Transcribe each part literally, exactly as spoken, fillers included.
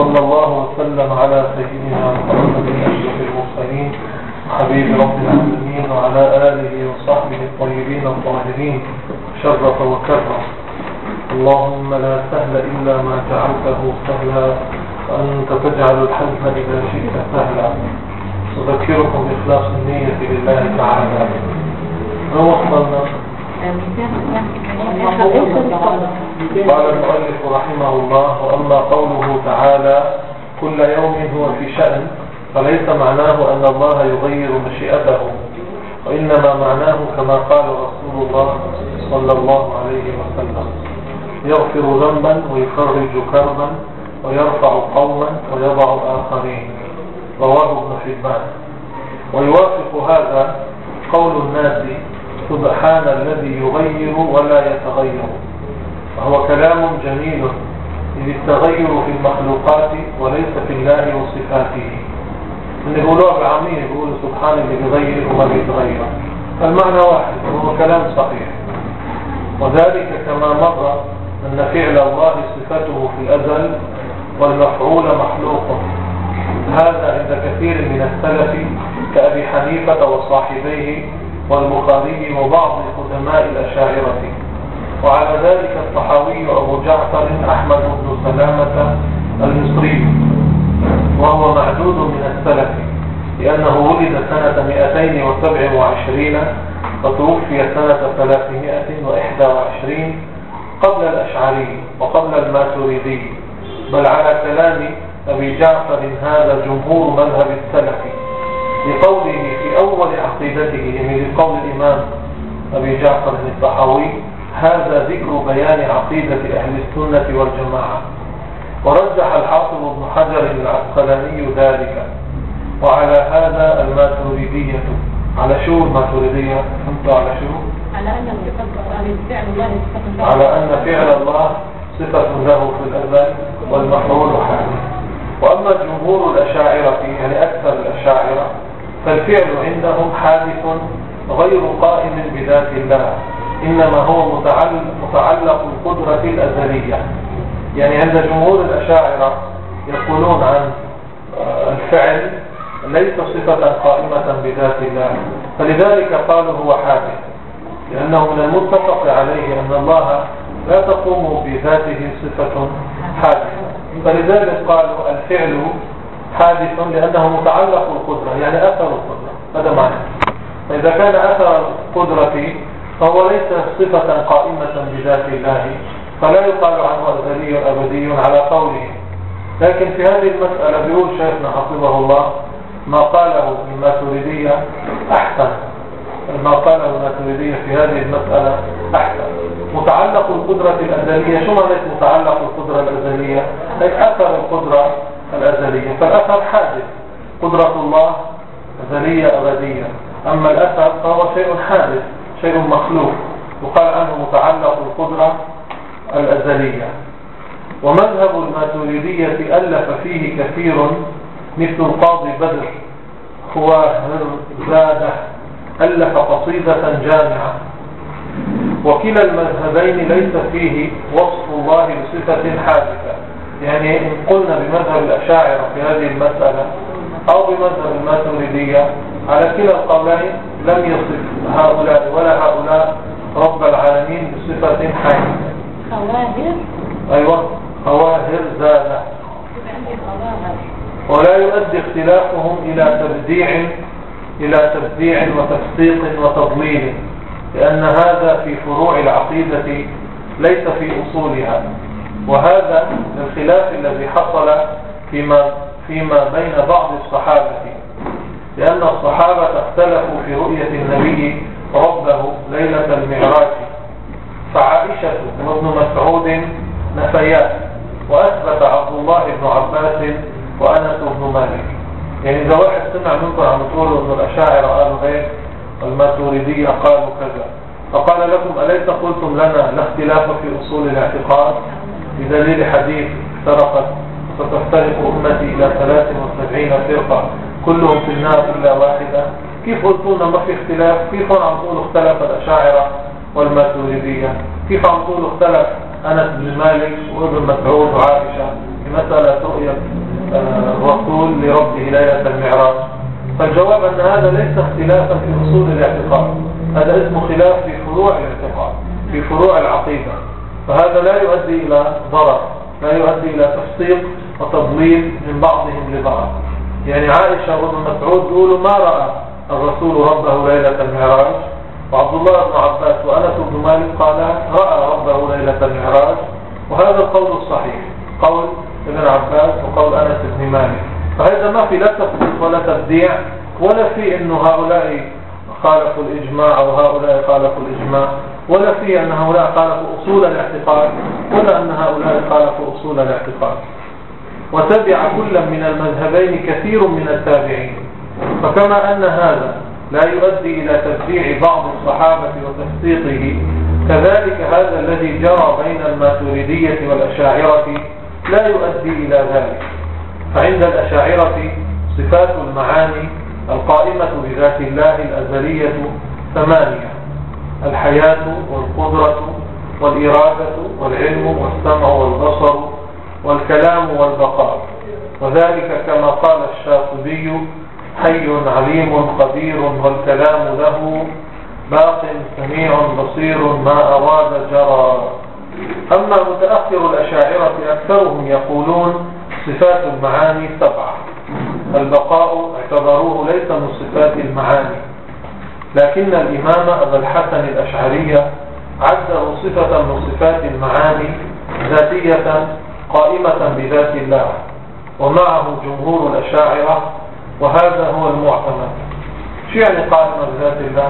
وصلى الله وسلم على سيدنا محمد أشرف المرسلين حبيب رب العالمين وعلى آله وصحبه الطيبين الطاهرين. شرف وكرم. اللهم لا سهل إلا ما جعلته سهلا وأنت تجعل الحزن إذا شئت سهلا. أذكركم بإخلاص النية لله تعالى. ما وصلنا؟ قال المؤلف رحمه الله: وأما قوله تعالى كل يوم هو في شأن، فليس معناه أن الله يغير مشيئته، وإنما معناه كما قال رسول الله صلى الله عليه وسلم: يغفر ذنبا ويفرج كربا ويرفع قوما ويضع آخرين. رواه ابن حبان. ويوافق هذا قول الناس: سبحان الذي يغير ولا يتغير. وهو كلام جميل، إذ التغير في المخلوقات وليس في الله وصفاته. من يقولوها بعمية يقول سبحان اللي بيغير وما بيتغير، المعنى واحد وهو كلام صحيح. وذلك كما مر أن فعل الله صفته في الأزل والمفعول مخلوق. هذا عند كثير من السلف كأبي حنيفة وصاحبيه والبخاري وبعض قدماء الأشاعرة. وعلى ذلك الطحاوي أبو جعفر أحمد بن سلامة المصري، وهو معدود من السلف لأنه ولد سنة مئتين وسبع وعشرين وتوفي سنة ثلاثمائة وإحدى وعشرين قبل الأشعري وقبل الماتريدي. بل على كلام أبي جعفر هذا جمهور مذهب السلف، لقوله في أول عقيدته، يعني لقول الإمام أبي جعفر الطحاوي: هذا ذكر بيان عقيدة أهل السنة والجماعة. ورجح الحافظ ابن حجر العسقلاني ذلك. وعلى هذا الماتريدية، على شو الماتريدية؟ فهمتوا على شو؟ على أن فعل الله صفة على أن فعل الله صفة له في الأزل والمفعول حادث. وأما جمهور الأشاعرة، يعني أكثر الأشاعرة، فالفعل عندهم حادث غير قائم بذات الله، إنما هو متعلق, متعلق القدرة الأزلية. يعني عند جمهور الأشاعرة يقولون عن الفعل ليس صفة قائمة بذات الله، فلذلك قالوا هو حادث، لأنه من المتفق عليه أن الله لا تقوم بذاته صفة حادثة، فلذلك قالوا الفعل حادث لأنه متعلق القدرة، يعني أثر القدرة. هذا معنى. فإذا كان أثر القدرة فهو ليس صفة قائمة بذات الله، فلا يقال عنه أزلي أبدي على قوله. لكن في هذه المسألة بيقول شيخنا حفظه الله ما قاله الماتريدية أحسن. ما قاله الماتريدية في هذه المسألة أحسن. متعلق القدرة الأزلية، شو معنى متعلق القدرة الأزلية؟ أي أثر القدرة الأزلية. فالأثر حادث، قدرة الله أزلية أبدية، أما الأثر فهو شيء حادث، شيء مخلوق، وقال عنه متعلق القدرة الأزلية. ومذهب الماتريدية ألف فيه كثير، مثل القاضي بدر هو هرزادة ألف قصيدة جامعة. وكلا المذهبين ليس فيه وصف الله بصفة حادثة. يعني إن قلنا بمذهب الأشاعرة في هذه المسألة أو بمذهب الماتريدية، على كلا القولين لم يصف هؤلاء ولا هؤلاء رب العالمين بصفة حادثة. خواهر أيوة، خواهر زادة. ولا يؤدي اختلافهم إلى تبديع إلى تبديع وتفسيق وتضليل، لأن هذا في فروع العقيدة ليس في أصولها. وهذا الخلاف الذي حصل فيما, فيما بين بعض الصحابة، لأن الصحابة اختلفوا في رؤية النبي ربه ليلة المعراج، فعائشة وابن مسعود نفيات، وأثبت عبد الله بن عباس وأنس بن مالك. يعني إذا واحد سمع منكم عم تقولوا أن الأشاعرة قالوا هيك والماتريدية قالوا كذا، فقال لكم أليس قلتم لنا لا اختلاف في أصول الاعتقاد، بدليل حديث افترقت ستفترق أمتي إلى ثلاث وسبعين فرقة كلهم في النار إلا واحدة؟ كيف قلتوا لنا ما في اختلاف؟ كيف عم تقولوا اختلف الأشاعرة والماتريدية؟ كيف عم تقولوا اختلف أنس بن مالك وابن مسعود وعائشة في مسألة رؤية لربه ليلة المعراج؟ فالجواب أن هذا ليس اختلافا في أصول الاعتقاد، هذا اسمه خلاف في فروع الاعتقاد، في فروع العقيدة، فهذا لا يؤدي إلى ضرر، لا يؤدي إلى تفسيق وتضليل من بعضهم لبعض. يعني عائشة وابن مسعود يقولوا ما رأى الرسول ربه ليلة المعراج، وعبد الله بن عباس وأنس بن مالك قال رأى ربه ليلة المعراج، وهذا القول الصحيح، قول ابن عباس وقول أنس بن مالك. فهذا ما في لا تفسيق ولا تبديع، ولا في إنه هؤلاء خالفوا الإجماع أو هؤلاء خالفوا الإجماع، ولا في أن هؤلاء خالفوا أصول الاعتقاد ولا أن هؤلاء خالفوا أصول الاعتقاد. وتبع كل من المذهبين كثير من التابعين. فكما أن هذا لا يؤدي إلى تبديع بعض الصحابة وتفسيقه، كذلك هذا الذي جرى بين الماتريدية والأشاعرة لا يؤدي إلى ذلك. فعند الأشاعرة صفات المعاني القائمة بذات الله الأزلية ثمانية: الحياة والقدرة والإرادة والعلم والسمع والبصر والكلام والبقاء. وذلك كما قال الشاطبي: حي عليم قدير والكلام له باق سميع بصير ما أراد جرى. أما متأخر الأشاعرة أكثرهم يقولون صفات المعاني سبعة. البقاء اعتبروه ليس من صفات المعاني، لكن الإمام أبا الحسن الأشعري عده صفة من صفات المعاني ذاتية قائمة بذات الله، ومعه جمهور الأشاعرة، وهذا هو المعتمد. شو يعني قائمة بذات الله؟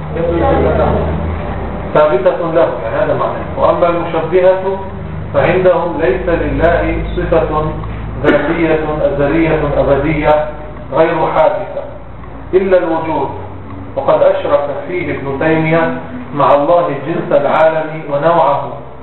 ثابتة له، يعني هذا معنى. وأما المشبهة فعندهم ليس لله صفة ذاتية أزلية أبدية غير حادثة إلا الوجود، وقد أشرك فيه ابن تيمية مع الله جنس العالم ونوعه،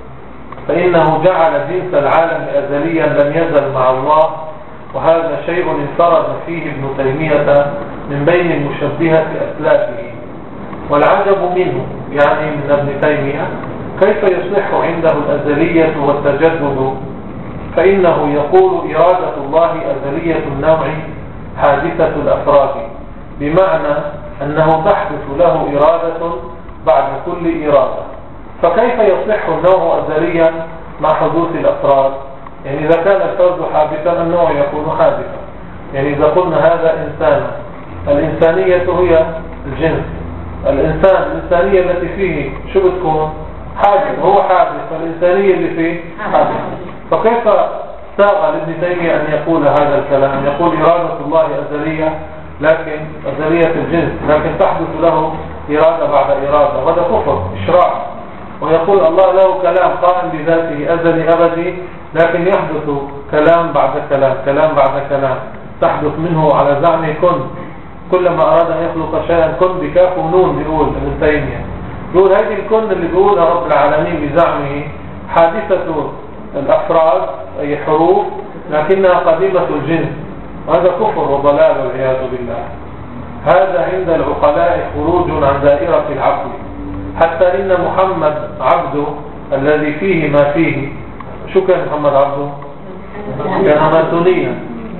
فإنه جعل جنس العالم أزليا لم يزل مع الله، وهذا شيء انفرد فيه ابن تيمية من بين المشبهة أسلافه. والعجب منه، يعني من ابن تيمية، كيف يصح عنده الأزلية والتجدد، فإنه يقول إرادة الله أزلية النوع حادثة الأفراد، بمعنى أنه تحدث له إرادة بعد كل إرادة. فكيف يصح النوع أزليا مع حدوث الأفراد؟ يعني إذا كان الفرد حادثا النوع يكون حادثا. يعني إذا قلنا هذا إنسان، الإنسانية هي الجنس، الإنسان الإنسانية التي فيه شو بتكون؟ حادث، هو حادث، فالإنسانية اللي فيه حادث. فكيف ساغ لابن تيمية أن يقول هذا الكلام؟ يقول إرادة الله أزلية، لكن أزلية الجنس، لكن تحدث له إرادة بعد إرادة، وهذا كفر إشراع. ويقول الله له كلام قائم بذاته أزلي أبدي، لكن يحدث كلام بعد كلام، كلام بعد كلام، تحدث منه على زعمه كن. كلما أراد أن يخلق شيئا كن بكاف ونون، بيقول ابن تيمية. يقول هذه الكن اللي بيقولها رب العالمين بزعمه حادثة الأفراد أي حروف، لكنها قديمة الجنس، وهذا كفر وضلال والعياذ بالله. هذا عند العقلاء خروج عن دائرة العقل، حتى إن محمد عبده الذي فيه ما فيه، شو كان محمد عبده؟ كان ماسونيا،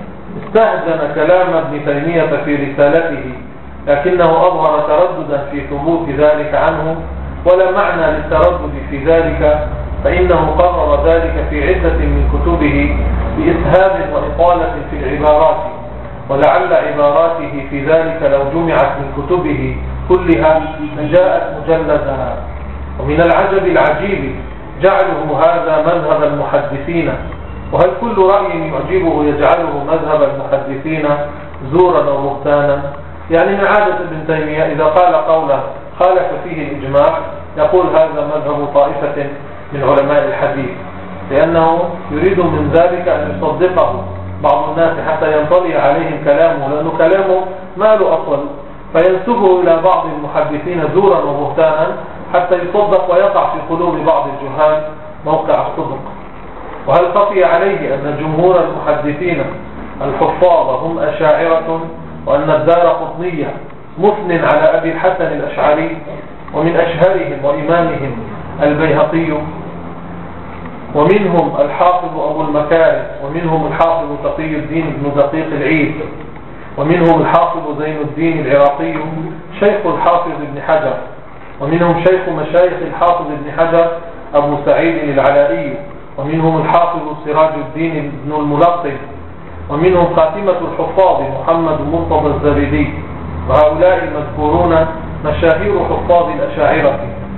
استهزن كلام ابن تيمية في رسالته، لكنه أظهر ترددا في ثبوت ذلك عنه، ولا معنى للتردد في ذلك، فإنه قرر ذلك في عدة من كتبه بإسهاب وإطالة في العبارات، ولعل عباراته في ذلك لو جمعت من كتبه كلها جاءت مجلدها. ومن العجب العجيب جعله هذا مذهب المحدثين، وهل كل رأي يعجبه يجعله مذهب المحدثين زورا وبهتانا؟ يعني من عادة ابن تيمية إذا قال قولا خالف فيه الإجماع يقول هذا مذهب طائفة من علماء الحديث، لأنه يريد من ذلك أن يصدقه بعض الناس حتى ينطلي عليهم كلامه، لأنه كلامه ما له أصل، فينسبه إلى بعض المحدثين زورا وبهتانا حتى يصدق ويقع في قلوب بعض الجهال موقع الصدق. وهل خفي عليه أن جمهور المحدثين الحفاظ هم أشاعرة، وأن الدارقطني مثن على أبي الحسن الأشعري، ومن أشهرهم وإمامهم البيهقي؟ ومنهم الحافظ أبو المكارم، ومنهم الحافظ تقي الدين بن دقيق العيد، ومنهم الحافظ زين الدين العراقي شيخ الحافظ ابن حجر، ومنهم شيخ مشايخ الحافظ ابن حجر أبو سعيد العلائي، ومنهم الحافظ سراج الدين بن الملقن، ومنهم خاتمة الحفاظ محمد مرتضى الزبيدي. وهؤلاء المذكورون مشاهير حفاظ الأشاعرة،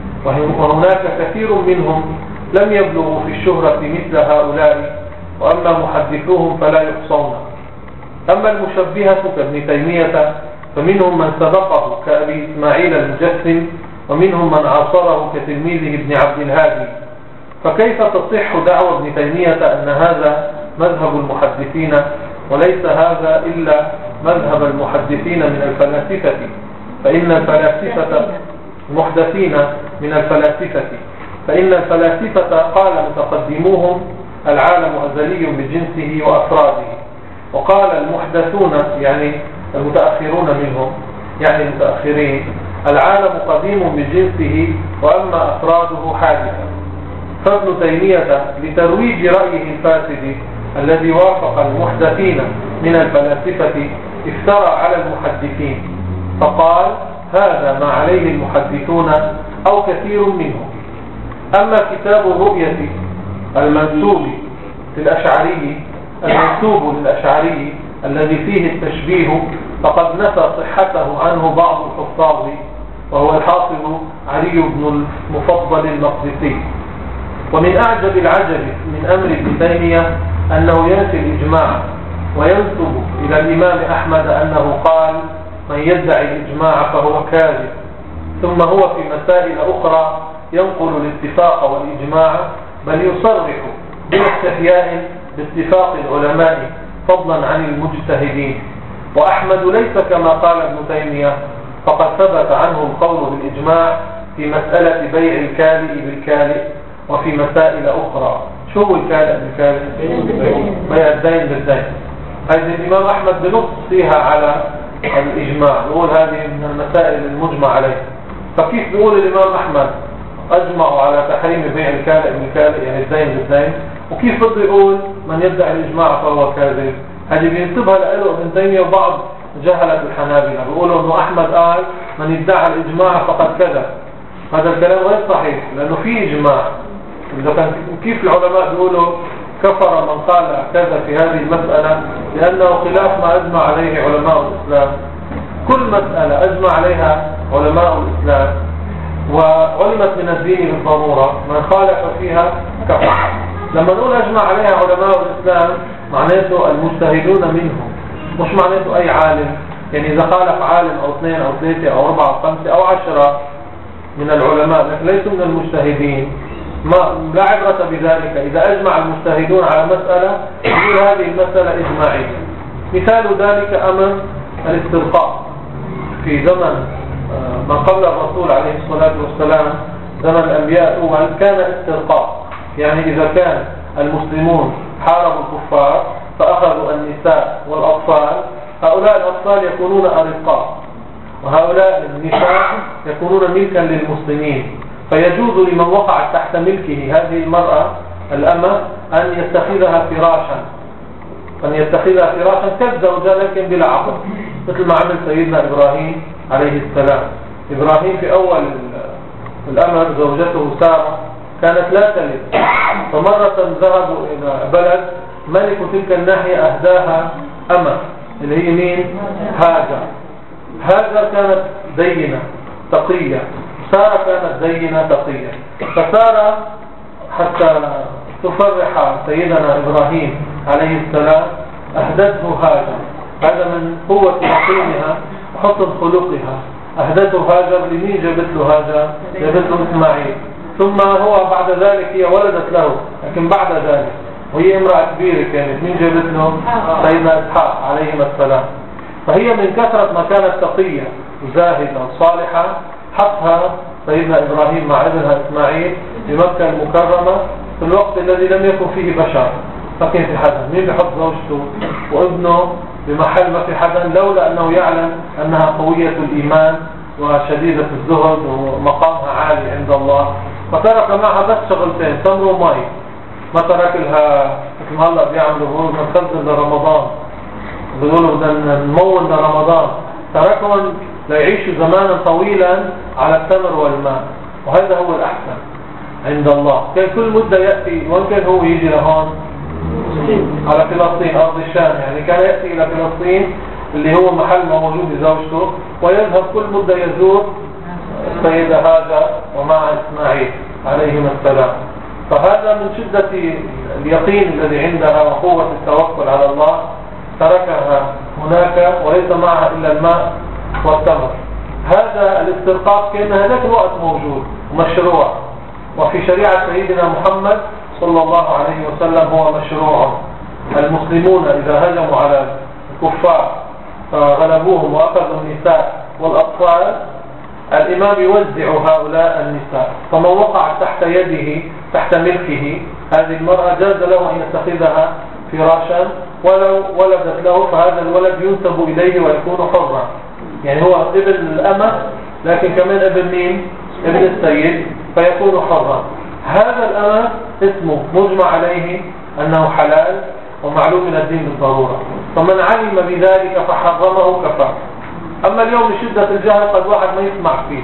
وهناك كثير منهم لم يبلغوا في الشهرة مثل هؤلاء، وأما محدثوهم فلا يحصون. أما المشبهة كابن تيمية فمنهم من سبقه كأبي إسماعيل المجسم، ومنهم من عاصره كتلميذه ابن عبد الهادي. فكيف تصح دعوى ابن تيمية أن هذا مذهب المحدثين وليس هذا إلا مذهب المحدثين من الفلاسفة؟ فإن الفلاسفة محدثين من الفلاسفة فإن الفلاسفة قال متقدموهم العالم أزلي بجنسه وأفراده، وقال المحدثون يعني المتأخرون منهم يعني المتأخرين العالم قديم بجنسه وأما أفراده حادثة. فابن تيمية لترويج رأيه الفاسد الذي وافق المحدثين من الفلاسفة افترى على المحدثين، فقال هذا ما عليه المحدثون أو كثير منهم. أما كتاب الرؤية المنسوب للأشعري المنسوب للأشعري الذي فيه التشبيه فقد نفى صحته عنه بعض الحفاظ، وهو الحافظ علي بن المفضل المقدسي. ومن أعجب العجب من أمر ابن تيمية أنه ينفي الإجماع وينسب إلى الإمام أحمد أنه قال من يدعي الإجماع فهو كاذب، ثم هو في مسائل أخرى ينقل الاتفاق والإجماع، بل يصرح باستحياء باتفاق العلماء فضلا عن المجتهدين. وأحمد ليس كما قال ابن تيمية، فقد ثبت عنه القول بالإجماع في مسألة بيع الكالئ بالكالئ وفي مسائل أخرى. شو هو الكالئ بالكالئ؟ بيع الدين بالدين. هذه الإمام أحمد بنص فيها على الإجماع، يقول هذه من المسائل المجمع عليها. فكيف بيقول الإمام أحمد أجمعوا على تحريم بيع الكالئ بالكالئ يعني الدين بالدين، وكيف بده يقول من يدعي الإجماع فهو كاذب؟ هذه بينسبها له ابن تيمية وبعض جهلة الحنابلة، بيقولوا إنه أحمد قال من يدعي الإجماع فقد كذب. هذا الكلام غير صحيح، لأنه في إجماع. إذا كان كيف العلماء بيقولوا كفر من قال كذا في هذه المسألة؟ لأنه خلاف ما أجمع عليه علماء الإسلام. كل مسألة أجمع عليها علماء الإسلام وعلمت من الدين بالضرورة، من خالف فيها كفر. لما نقول أجمع عليها علماء الإسلام معناته المجتهدون منهم، مش معناته أي عالم. يعني إذا خالف عالم أو اثنين أو ثلاثة أو أربعة أو خمسة أو عشرة من العلماء لكن ليسوا من المجتهدين، ما لا عبرة بذلك. إذا أجمع المجتهدون على مسألة يقول هذه المسألة إجماعية. مثال ذلك أمر الاسترقاء في زمن من قبل الرسول عليه الصلاة والسلام، زمن الأنبياء الأول كان استرقاء، يعني إذا كان المسلمون حاربوا الكفار فأخذوا النساء والأطفال، هؤلاء الأطفال يكونون أرقاء وهؤلاء النساء يكونون ملكا للمسلمين، فيجوز لمن وقعت تحت ملكه هذه المرأة الأمة أن يتخذها فراشا أن يتخذها فراشا كالزوجة لكن بلا عقد، مثل ما عمل سيدنا إبراهيم عليه السلام. إبراهيم في أول الأمر زوجته سارة كانت لا تلد، فمرة ذهبوا إلى بلد ملك تلك الناحية أهداها أمة اللي هي مين؟ هاجر. هاجر كانت دينة تقية، سارة كانت دينة تقية. فسارة حتى تفرح سيدنا إبراهيم عليه السلام أهدته هاجر، هذا من قوة يقينها وحسن خلقها. أهدته هاجر. لمين جابت له هاجر؟ جابت له إسماعيل. ثم هو بعد ذلك هي ولدت له، لكن بعد ذلك وهي امرأة كبيرة كانت، مين جابت له؟ سيدنا إسحاق عليهما السلام. فهي من كثرة ما كانت تقية زاهدة صالحة حطها سيدنا إبراهيم مع ابنها إسماعيل بمكة المكرمة في الوقت الذي لم يكن فيه بشر، فكان في حدا. مين بيحط زوجته وابنه بمحل ما في حدا لولا أنه يعلم أنها قوية الإيمان وشديدة الزهد ومقامها عالي عند الله، فترك معها بس شغلتين، تمر وماء. ما ترك لها مثل ما هلا بيعملوا بيقولوا بدنا نخزن لرمضان، بيقولوا بدنا نمون لرمضان، تركهم ليعيشوا زمانا طويلا على التمر والماء، وهذا هو الأحسن عند الله. كان كل مدة يأتي، وإن كان هو يجي لهون على فلسطين أرض الشام، يعني كان يأتي إلى فلسطين اللي هو محل ما موجود زوجته، ويذهب كل مدة يزور السيدة هاجر ومع إسماعيل عليهما السلام. فهذا من شدة اليقين الذي عندها وقوة التوكل على الله تركها هناك وليس معها إلا الماء والتمر. هذا الاسترقاق كان هذاك الوقت موجود ومشروع، وفي شريعة سيدنا محمد صلى الله عليه وسلم هو مشروع. المسلمون إذا هجموا على الكفار فغلبوهم وأخذوا النساء والأطفال، الإمام يوزع هؤلاء النساء، فمن وقع تحت يده تحت ملكه هذه المرأة جاز له أن يتخذها فراشا، ولو ولدت له فهذا الولد ينسب إليه ويكون حرا، يعني هو ابن الأمة لكن كمان ابن مين؟ ابن السيد، فيكون حرا. هذا الأمة اسمه مجمع عليه أنه حلال ومعلوم من الدين بالضرورة، فمن علم بذلك فحرمه كفر. أما اليوم لشدة الجهل قد واحد ما يسمع فيه.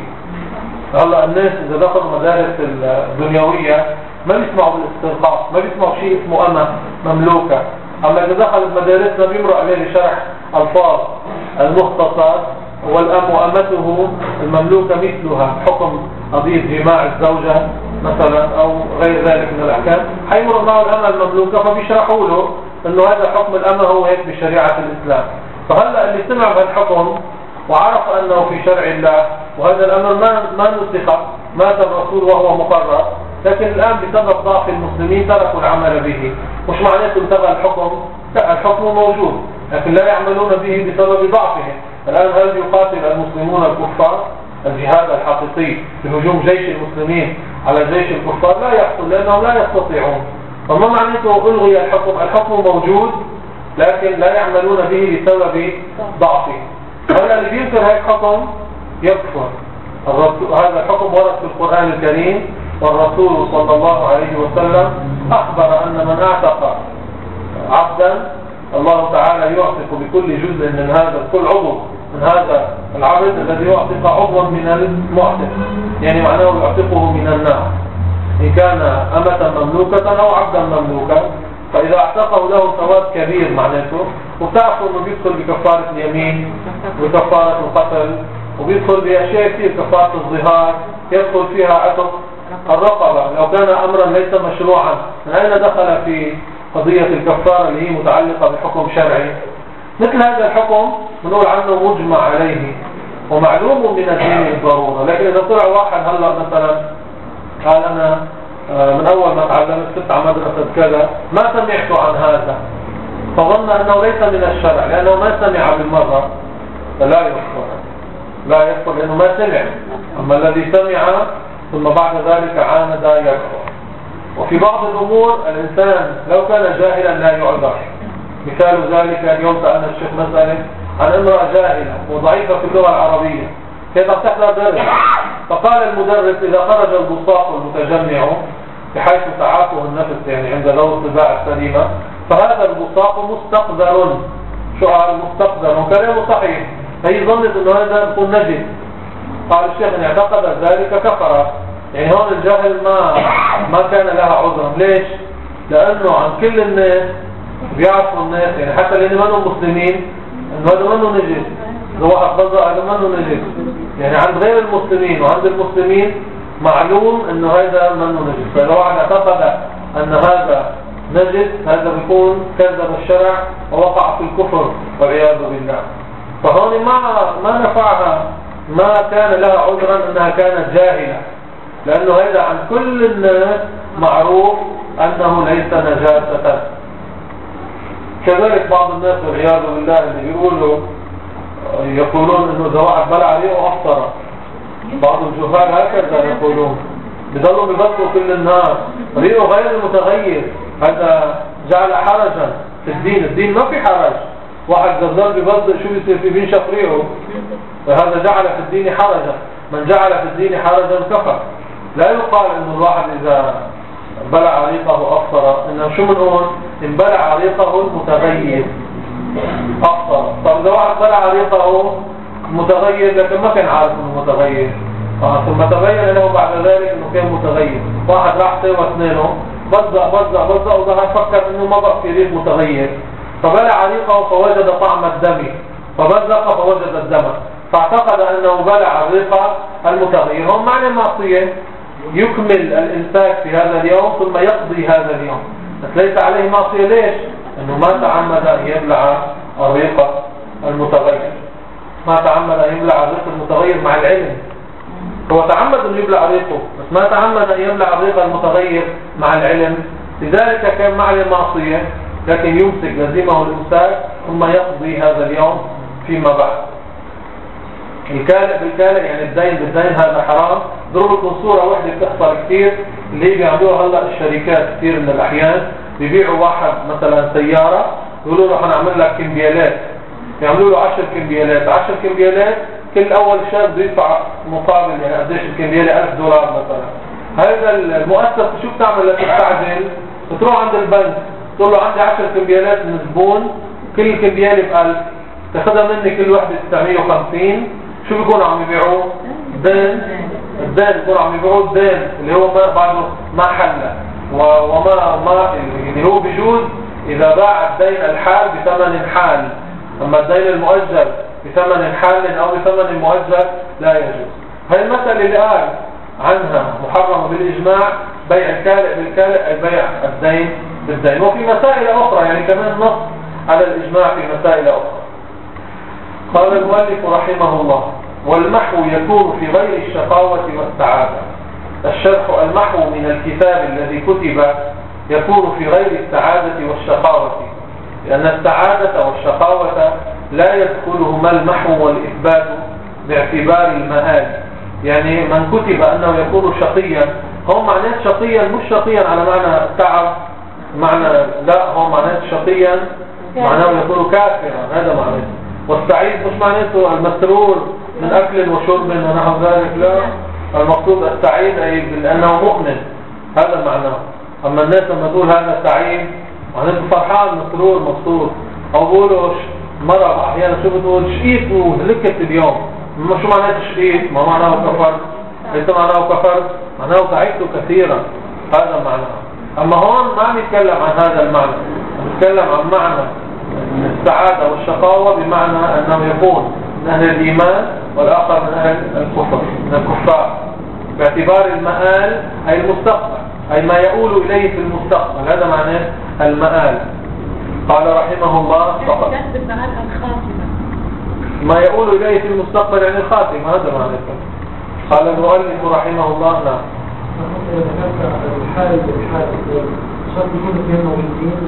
هلا الناس إذا دخلوا مدارس الدنيوية ما بيسمعوا بالاسترقاق، ما بيسمعوا شيء اسمه أمة مملوكة. أما إذا دخلت مدارسنا بيمرق عليه شرح ألفاظ المختصر، والأم وأمته المملوكة مثلها حكم قضية جماع الزوجة مثلا أو غير ذلك من الأحكام، حيمر معه الأمة المملوكة فبيشرحوا له أنه هذا حكم الأمة هو هيك بشريعة الإسلام. فهلأ اللي سمع بهالحكم وعرف أنه في شرع الله وهذا الأمر ما ما نسخ، مات الرسول وهو مقرر، لكن الآن بسبب ضعف المسلمين تركوا العمل به. مش معناته انتهى الحكم، لا، الحكم موجود لكن لا يعملون به بسبب ضعفهم. الآن هل يقاتل المسلمون الكفار الجهاد الحقيقي بهجوم جيش المسلمين على جيش الكفار؟ لا يحصل لأنهم لا يستطيعون. فما معناته ألغي الحكم؟ الحكم موجود لكن لا يعملون به بسبب ضعفه. هذا اللي بينكر هذا الحكم يكفر. هذا الحكم ورد في القرآن الكريم، والرسول صلى الله عليه وسلم أخبر أن من اعتق عبدا الله تعالى يعتق بكل جزء من هذا، كل عضو من هذا العبد الذي يعتق عضوا من المعتق، يعني معناه يعتقه من النار إن كان أمة مملوكة أو عبدا مملوكا. فإذا اعتقه له ثواب كبير معناته، وبتعرفوا انه بيدخل بكفارة اليمين وكفارة القتل، وبيدخل بأشياء كثير، كفارة الظهار يدخل فيها عتق الرقبة لو كان أمرا ليس مشروعا. من أين دخل في قضية الكفارة اللي هي متعلقة بحكم شرعي؟ مثل هذا الحكم بنقول عنه مجمع عليه ومعلوم من الدين بالضرورة. لكن إذا طلع واحد هلا مثلا قال أنا من أول ما تعلمت كنت على مدرسة كذا ما سمعت عن هذا، فظن أنه ليس من الشرع لأنه ما سمع بالمرة، فلا يكفر، لا يكفر لأنه ما سمع. أما الذي سمع ثم بعد ذلك عاند يكفر. وفي بعض الأمور الإنسان لو كان جاهلا لا يعذر. مثال ذلك اليوم سألنا الشيخ مسألة عن امرأة جاهلة وضعيفة في اللغة العربية، كانت تحتاج درس، فقال المدرس إذا خرج البصاق المتجمع بحيث تعافه النفس يعني عند ذوي الطباع السليمة فهذا البصاق مستقذر. شو قال مستقذر؟ وكلامه صحيح، فهي ظنت انه هذا يكون نجس. قال الشيخ ان اعتقدت ذلك كفر. يعني هون الجاهل ما ما كان لها عذر. ليش؟ لانه عن كل الناس بيعرفوا الناس، يعني حتى اللي ما هم مسلمين انه هذا منه نجس، لو واحد بضع هذا منه نجس، يعني عند غير المسلمين وعند المسلمين معلوم انه هذا منه نجس. فلو واحد اعتقد ان هذا نجس هذا بيكون كذب الشرع ووقع في الكفر والعياذ بالله. فهون ما ما نفعها، ما كان لها عذرا انها كانت جاهلة، لانه هذا عن كل الناس معروف انه ليس نجاسة. كذلك بعض الناس والعياذ بالله اللي بيقولوا يقولون انه اذا واحد بلع عليه وافطر، بعض الجهال هكذا يقولون، بيضلوا بيبطلوا كل الناس ريقه غير المتغير، هذا جعل حرجا في الدين. الدين ما في حرج، واحد بيضل بيبطل شو بيصير فيه؟ بينشف ريقه، فهذا جعل في الدين حرجا. من جعل في الدين حرجا كفر. لا يقال انه الواحد اذا بلع ريقه أفطر، إنه شو بنقول؟ إن بلع ريقه المتغير أفطر. طب إذا واحد بلع ريقه متغير لكن ما كان عارف إنه متغير، آه ثم تبين له بعد ذلك إنه كان متغير، واحد راح سوى اثنينه بزق بزق بزق وظهر فكر إنه ما بقى في ريق متغير، فبلع ريقه فوجد طعم الدم، فبزق فوجد الدم، فاعتقد أنه بلع الريق المتغير. هم معنى معصية يكمل الإمساك في هذا اليوم ثم يقضي هذا اليوم، بس ليس عليه معصية. ليش؟ أنه ما تعمد أن يبلع الريق المتغير، ما تعمد أن يبلع الريق المتغير مع العلم. هو تعمد أن يبلع ريقه بس ما تعمد أن يبلع الريق المتغير مع العلم، لذلك كان معه معصية، لكن يمسك لزمه الإمساك ثم يقضي هذا اليوم فيما بعد. الكالئ بالكالئ يعني الدين بالدين هذا حرام. ضرب لكم صورة واحدة بتحصل كثير اللي بيعملوها هلا الشركات كثير من الأحيان، بيبيعوا واحد مثلا سيارة يقولوا له حنعمل لك كمبيالات، يعملوا له عشر كمبيالات، عشر كمبيالات كل أول شاب بيدفع مقابل يعني قديش الكمبيالة ألف دولار مثلا. هذا المؤسسة شو بتعمل لتستعجل؟ بتروح عند البنك تقول له عندي عشر كمبيالات من زبون، كل كمبيالة بألف، تاخدها مني كل واحدة تسعمية وخمسين. شو بيكونوا عم يبيعوه؟ الدين. الدين بيكونوا عم يبيعوه الدين اللي هو ما بعده ما حل وما ما اللي هو بيجوز إذا باع الدين الحال بثمن حال، أما الدين المؤجل بثمن حال أو بثمن مؤجل لا يجوز. هاي المسألة اللي قال عنها محرمة بالإجماع، بيع الكالئ بالكالئ أي بيع الدين بالدين. وفي مسائل أخرى يعني كمان نص على الإجماع في مسائل أخرى. قال المؤلف رحمه الله: والمحو يكون في غير الشقاوة والسعادة. الشرح: المحو من الكتاب الذي كتب يكون في غير السعادة والشقاوة، لأن السعادة والشقاوة لا يدخلهما المحو والإثبات باعتبار المآل. يعني من كتب أنه يكون شقيا، هو معناه شقيا مش شقيا على معنى تعب، معنى لا، هو معناه شقيا معناه يكون كافرا، هذا معناه. والسعيد مش معناته المسرور من أكل وشرب ونحو ذلك، لا، المقصود السعيد أي لأنه مؤمن، هذا معناه. أما الناس لما تقول هذا سعيد معناته فرحان مسرور مبسوط، أو بقولوا مرة أحيانا شو بتقول شقيت وهلكت اليوم، ما شو معناته شقيت؟ ما معناه كفر، ليس معناه كفر، معناه سعيدت كثيرا، هذا معناه. أما هون ما عم يتكلم عن هذا المعنى، نتكلم عن معنى السعادة والشقاوة بمعنى أنه يكون من أهل الإيمان والآخر من أهل الكفر من الكفار، باعتبار المآل أي المستقبل، أي ما يؤول إليه في المستقبل، هذا معناه المآل. قال رحمه الله: فقط ما يؤول إليه في المستقبل يعني الخاتمة، هذا معناه. قال المؤلف رحمه الله: لا الحال الحال شرط يكون فيه موجودين.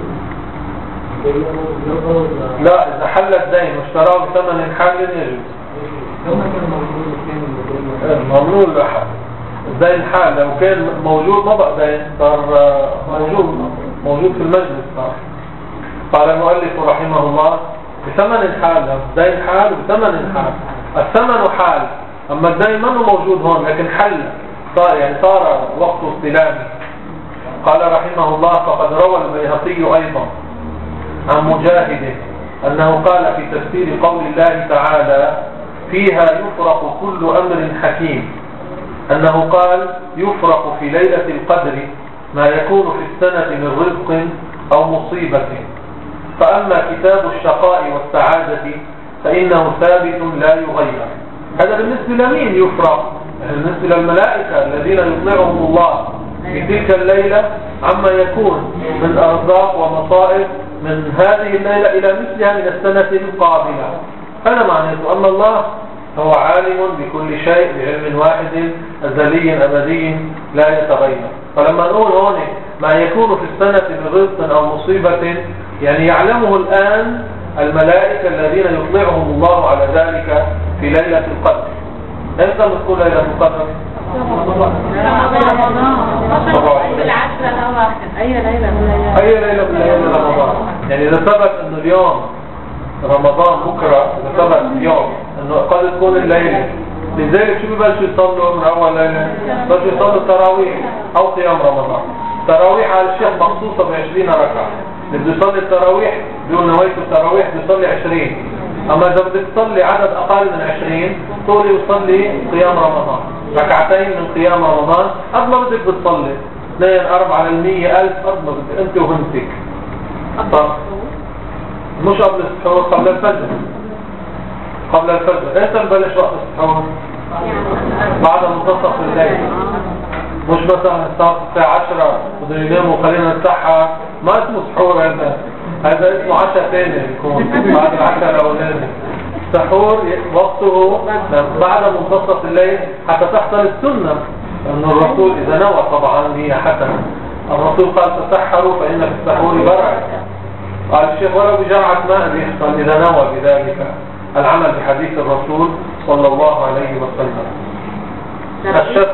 لا، إذا حل الدين واشتراه بثمن حال يجوز. لما كان موجود الدين ممنوع الحال الدين حال، لو كان موجود ما بقى دين، صار موجود موجود في المجلس صار. قال المؤلف رحمه الله: بثمن حال، الدين حال وبثمن حال. الثمن حال، أما الدين ما هو موجود هون لكن حل، صار يعني صار وقت استلامه. قال رحمه الله: فقد روى البيهقي أيضا عن مجاهد أنه قال في تفسير قول الله تعالى: فيها يفرق كل أمر حكيم، أنه قال: يفرق في ليلة القدر ما يكون في السنة من رزق أو مصيبة. فأما كتاب الشقاء والسعادة فإنه ثابت لا يغير. هذا بالنسبة لمين يفرق؟ بالنسبة للملائكة الذين يطلعهم الله في تلك الليلة عما يكون من أرزاق ومصائب من هذه الليلة إلى مثلها من السنة القابلة، هذا معناه. أما الله هو عالم بكل شيء بعلم واحد أزلي أبدي لا يتغير. فلما نقول هون ما يكون في السنة من رزق أو مصيبة، يعني يعلمه الآن الملائكة الذين يطلعهم الله على ذلك في ليلة القدر. امتى بتكون ليلة القدر؟ أي ليلة من أي ليلة من ليالي رمضان. يعني إذا ثبت إنه اليوم رمضان بكرة، إذا ثبت اليوم إنه قد تكون الليلة، لذلك شو ببلشوا يصلوا من أول ليلة؟ بلشوا يصلوا التراويح أو قيام رمضان. تراويح على الشيخ مخصوصة بعشرين ركعة. اللي بده يصلي التراويح بيقول نويت التراويح بيصلي عشرين. أما إذا بدك تصلي عدد أقل من عشرين تقولي وصلي قيام رمضان ركعتين من قيام رمضان قد ما بدك بتصلي اثنين أربعة للمية ألف قد ما بدك أنت وهمتك. طب مش قبل السحور، قبل الفجر. قبل الفجر إمتى نبلش وقت السحور؟ بعد منتصف الليل. مش مثلا الساعة عشرة بدنا يناموا وخلينا نتسحر، ما اسمه سحور هذا، هذا اسمه عشاء ثاني يكون بعد العشاء الأولاني. السحور وقته بعد منتصف الليل حتى تحصل السنة، لأن الرسول إذا نوى طبعا هي حسنة. الرسول قال تسحروا فإن في السحور بركة. قال الشيخ ولو بجرعة ماء بيحصل إذا نوى بذلك العمل بحديث الرسول صلى الله عليه وسلم. الشرح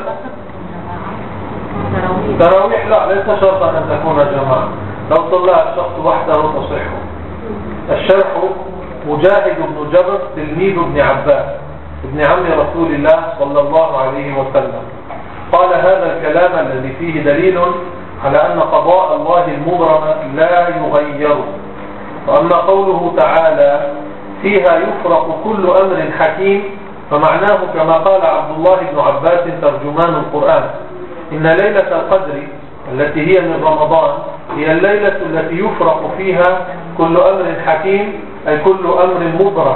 تراويح لا ليس شرطا أن تكون جماعة، لو صلى الشخص وحده تصح. الشرح مجاهد بن جبر تلميذ ابن عباس ابن عم رسول الله صلى الله عليه وسلم قال هذا الكلام الذي فيه دليل على أن قضاء الله المبرم لا يغير. وأما قوله تعالى فيها يفرق كل أمر حكيم فمعناه كما قال عبد الله بن عباس ترجمان القرآن إن ليلة القدر التي هي من رمضان هي الليلة التي يفرق فيها كل أمر حكيم، أي كل أمر مبرم،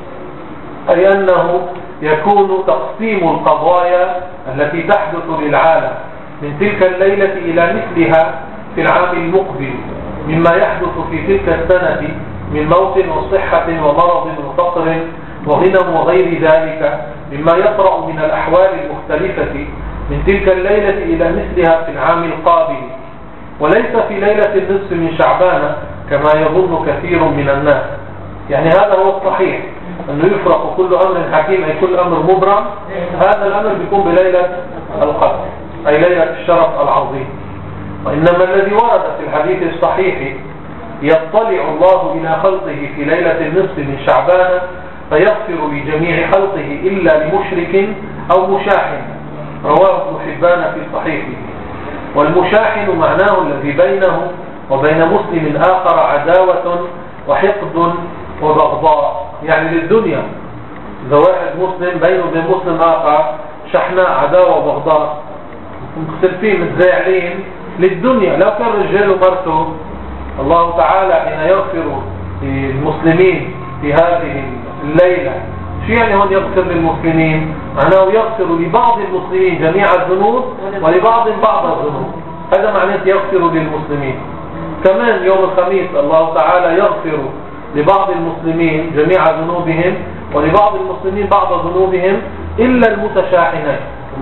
أي أنه يكون تقسيم القضايا التي تحدث للعالم من تلك الليلة إلى مثلها في العام المقبل مما يحدث في تلك السنة من موت وصحة ومرض وفقر وغنى وغير ذلك مما يطرأ من الأحوال المختلفة من تلك الليلة إلى مثلها في العام القابل، وليس في ليلة النصف من شعبان كما يظن كثير من الناس. يعني هذا هو الصحيح أنه يفرق كل أمر حكيم، أي كل أمر مبرم. هذا الأمر بيكون بليلة القدر أي ليلة الشرف العظيم. وإنما الذي ورد في الحديث الصحيح يطلع الله إلى خلقه في ليلة النصف من شعبان فيغفر لجميع خلقه إلا لمشرك أو مشاحن، رواه ابن حبان في صحيحه. والمشاحن معناه الذي بينه وبين مسلم آخر عداوة وحقد وبغضاء، يعني للدنيا. إذا واحد مسلم بينه وبين مسلم آخر شحناء عداوة وبغضاء مختلفين متزايعين للدنيا. لو كان رجال ومرته الله تعالى حين يغفر للمسلمين في هذه الليلة، شو يعني هون يغفر للمسلمين؟ معناه يغفر لبعض المسلمين جميع الذنوب ولبعض بعض الذنوب، هذا معناه يغفر للمسلمين. كمان يوم الخميس الله تعالى يغفر لبعض المسلمين جميع ذنوبهم ولبعض المسلمين بعض ذنوبهم إلا المتشاحنين.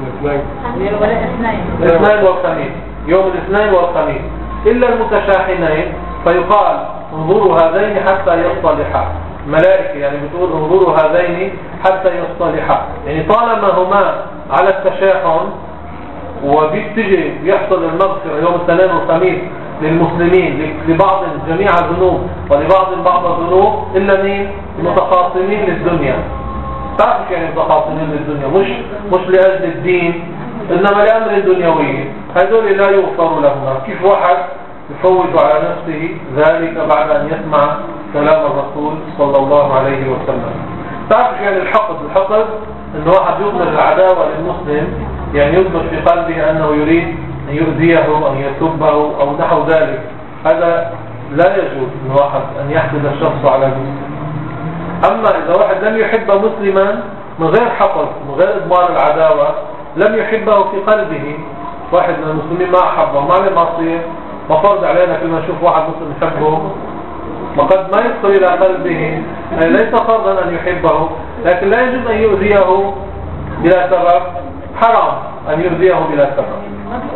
الاثنين والخميس، يوم الاثنين والخميس إلا المتشاحنين، فيقال انظروا هذين حتى يصطلحا. ملائكة يعني بتقول انظروا هذين حتى يصطلحا، يعني طالما هما على التشاحن وبيتجي بيحصل المغفرة يوم الاثنين والخميس للمسلمين لبعض جميع الذنوب ولبعض بعض الذنوب إلا مين؟ متخاصمين للدنيا. تعرف يعني متخاصمين للدنيا مش مش لأجل الدين إنما لأمر دنيوي، هذول لا يغفر لهم. كيف واحد يفوت على نفسه ذلك بعد أن يسمع كلام الرسول صلى الله عليه وسلم؟ تعرف يعني الحقد الحقد إن واحد يضمر العداوة للمسلم، يعني يضمر في قلبه أنه يريد أن يؤذيه أو أن يسبه أو نحو ذلك. هذا لا يجوز أن واحد أن يحقد الشخص على المسلم. أما إذا واحد لم يحب مسلما من غير حقد من غير إضمار العداوة، لم يحبه في قلبه، واحد من المسلمين ما أحبه ما له معصية، وفرض علينا كل ما نشوف واحد مسلم يحبه وقد ما يدخل إلى قلبه، يعني ليس فرضا أن يحبه، لكن لا يجوز أن يؤذيه بلا سبب. حرام أن يؤذيه بلا سبب.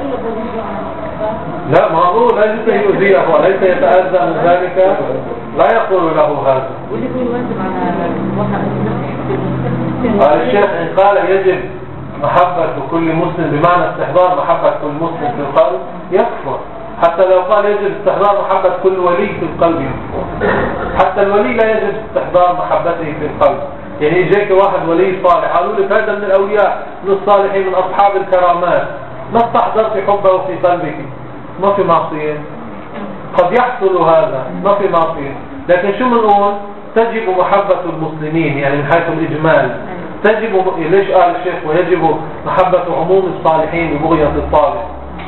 لا ما هو لا يجوز أن يؤذيه وليس يتأذى من ذلك، لا يقول له هذا. قال الشيخ إن قال يجب محبة كل مسلم بمعنى استحضار محبة كل مسلم في القلب يكفر. حتى لو قال يجب استحضار محبة كل ولي في القلب يكفر. حتى الولي لا يجب استحضار محبته في القلب. يعني يجيك واحد ولي صالح قالوا لك هذا من الأولياء من الصالحين من أصحاب الكرامات، ما استحضرت حبه في قلبك، ما في معصية، قد يحصل هذا ما في معصية. لكن شو بنقول؟ تجب محبة المسلمين، يعني من حيث الإجمال تجب. ليش قال الشيخ ويجب محبة عموم الصالحين ببغية الطالب،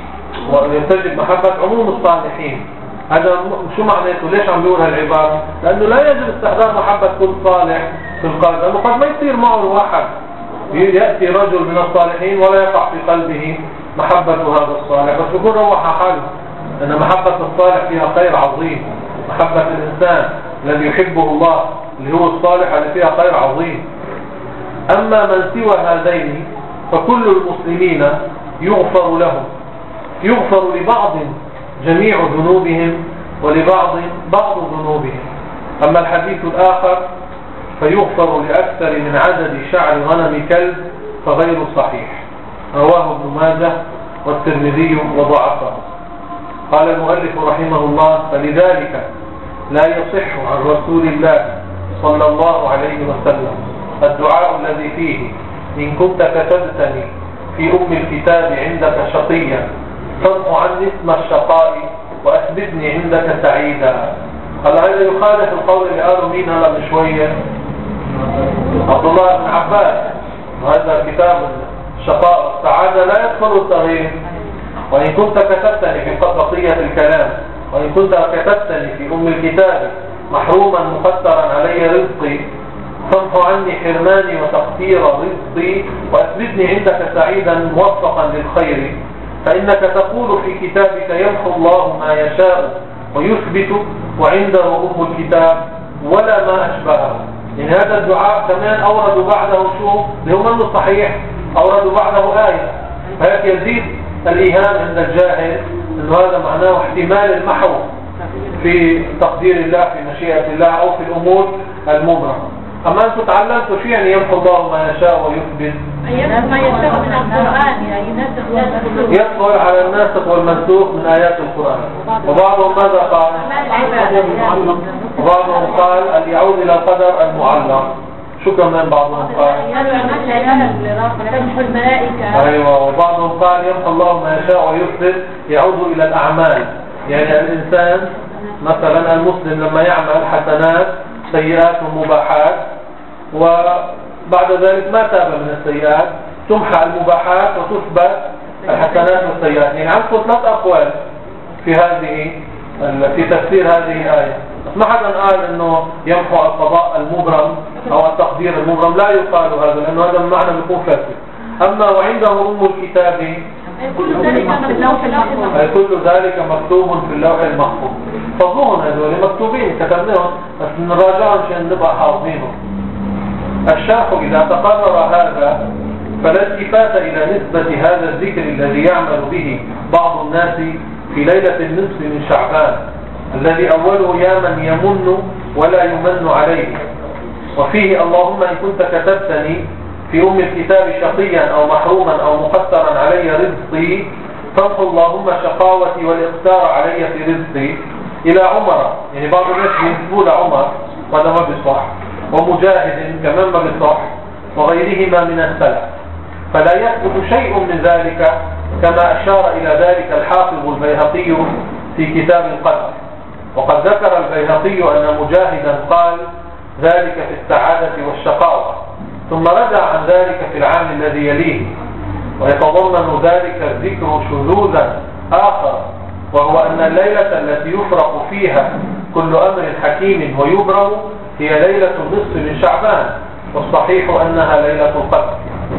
وتجب محبة عموم الصالحين؟ هذا شو معناته؟ ليش عم بيقول هالعبارة؟ لأنه لا يجب استحضار محبة كل صالح في القلب، لأنه قد ما يصير معه الواحد، يأتي رجل من الصالحين ولا يقع في قلبه محبة هذا الصالح، بس يكون روح حاله. أن محبة الصالح فيها خير عظيم، محبة الإنسان الذي يحبه الله اللي هو الصالح اللي فيها خير عظيم. أما من سوى هذين فكل المسلمين يغفر لهم، يغفر لبعض جميع ذنوبهم ولبعض بعض ذنوبهم. أما الحديث الآخر فيغفر لأكثر من عدد شعر غنم كلب فغير صحيح، رواه ابن ماجه والترمذي وضعفه. قال المؤلف رحمه الله: فلذلك لا يصح عن رسول الله صلى الله عليه وسلم الدعاء الذي فيه: إن كنت كتبتني في أم الكتاب عندك شقيا فامح عني اسم الشقاء وأثبتني عندك سعيدا. هذا هذا يخالف القول اللي قالوا مين هلا من شوية؟ عبد الله بن عباس. وهذا كتاب الشقاء والسعادة لا يدخل التغيير. وإن كنت كتبتني في بقية الكلام: وإن كنت كتبتني في أم الكتاب محروما مقدرا علي رزقي فامح عني حرماني وتقدير رزقي وأثبتني عندك سعيدا موفقا للخير، فإنك تقول في كتابك: يمحو الله ما يشاء ويثبت وعنده أم الكتاب ولا ما أشبهه. يعني هذا الدعاء كمان أوردوا بعده شو؟ اللي هو منه الصحيح، أوردوا بعده آية، فهيك يزيد الإيهام عند الجاهل أنه هذا معناه احتمال المحو في تقدير الله، في مشيئة الله، أو في الأمور المبرمة. أما أنتم تعلمتوا شيء يعني يمحو الله ما يشاء ويثبت؟ ما يشاء من القرآن، يعني يدخل على الناسخ والمنسوخ من آيات القرآن. وبعضهم ماذا قال؟ وبعضهم قال أن يعود إلى القدر المعلق. شو كمان بعضهم قال؟ أيوة. وبعضهم قال يمحو الله ما يشاء ويثبت يعود إلى الأعمال، يعني الإنسان مثلا المسلم لما يعمل حسنات سيئات ومباحات وبعد ذلك ما تاب من السيئات تمحى المباحات وتثبت الحسنات والسيئات. يعني عندكم ثلاث أقوال في هذه في تفسير هذه الآية. ما حدا قال انه يمحو القضاء المبرم او التقدير المبرم، لا يقال هذا، لانه هذا المعنى بيكون فاسد. اما وعنده ام الكتاب كل ذلك في اللوح المحفوظ، كل ذلك مكتوب في اللوح المحفوظ. فظهن هذول مكتوبين كتبناهم بس نراجعهم عشان نبقى حافظينهم. الشرح: إذا تقرر هذا فلا التفات إلى نسبة هذا الذكر الذي يعمل به بعض الناس في ليلة النصف من شعبان، الذي أوله يا من يمن ولا يمن عليه، وفيه اللهم إن كنت كتبتني في أم الكتاب شقيا أو محروما أو مقدرا علي رزقي فامحو اللهم شقاوتي والإقدار علي في رزقي، إلى عمر. يعني بعض الناس ينسبوا لعمر وهذا ما بيصح، ومجاهد كمان ما بيصح، وغيرهما من السلف. فلا يثبت شيء من ذلك، كما أشار إلى ذلك الحافظ البيهقي في كتاب القدر. وقد ذكر البيهقي أن مجاهدا قال ذلك في السعادة والشقاوة، ثم رجع عن ذلك في العام الذي يليه. ويتضمن ذلك الذكر شذوذا آخر، وهو أن الليلة التي يفرق فيها كل أمر حكيم ويبرم هي ليلة النصف من شعبان، والصحيح أنها ليلة القدر.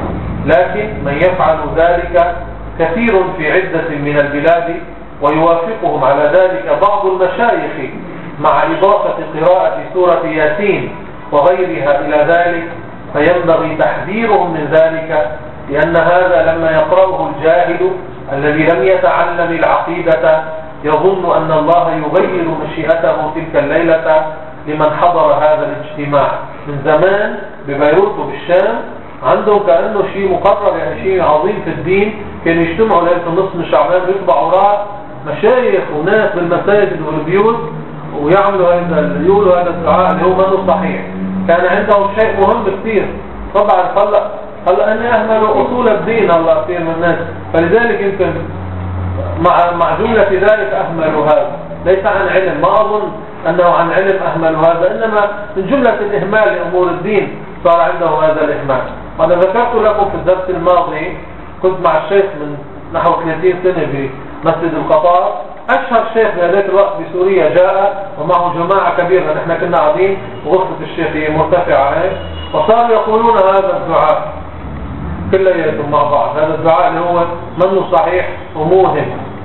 لكن من يفعل ذلك كثير في عدة من البلاد، ويوافقهم على ذلك بعض المشايخ مع إضافة قراءة سورة ياسين وغيرها إلى ذلك، فينبغي تحذيرهم من ذلك، لأن هذا لما يقرأه الجاهل الذي لم يتعلم العقيدة يظن أن الله يغير مشيئته تلك الليلة لمن حضر هذا الاجتماع. من زمان ببيروت وبالشام عندهم كأنه شيء مقرر، يعني شيء عظيم في الدين، كانوا يجتمعوا ليلة النصف من شعبان ويطبعوا راء مشايخ وناس بالمساجد والبيوت ويعملوا هذا، يقولوا هذا الدعاء اللي هو منه صحيح. كان عندهم شيء مهم كثير. طبعا هلا هلا أن أهملوا أصول الدين الله كثير من الناس، فلذلك يمكن مع مع جملة ذلك أهملوا هذا، ليس عن علم، ما أظن أنه عن علم أهملوا هذا، إنما من جملة الإهمال لأمور الدين صار عنده هذا الإهمال. وأنا ذكرت لكم في الدرس الماضي كنت مع الشيخ من نحو ثلاثين سنة في مسجد القطار، أشهر شيخ في هذاك الوقت بسوريا جاء ومعه جماعة كبيرة، نحن كنا قاعدين غرفة الشيخ مرتفعة هيك، وصاروا يقولون هذا الدعاء كلياتهم مع بعض، هذا الدعاء اللي هو منه صحيح وموهم.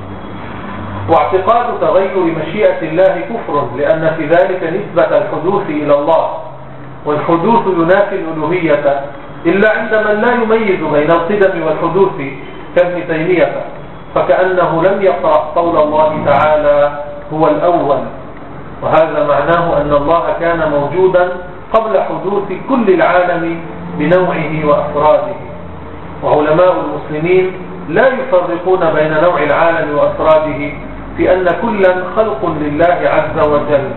واعتقاد تغير مشيئة الله كفر، لأن في ذلك نسبة الحدوث إلى الله، والحدوث ينافي الألوهية إلا عند من لا يميز بين القدم والحدوث كابن تيمية، فكأنه لم يقرأ قول الله تعالى هو الأول، وهذا معناه أن الله كان موجودا قبل حدوث كل العالم بنوعه وأفراده. وعلماء المسلمين لا يفرقون بين نوع العالم وأفراده في أن كلا خلق لله عز وجل.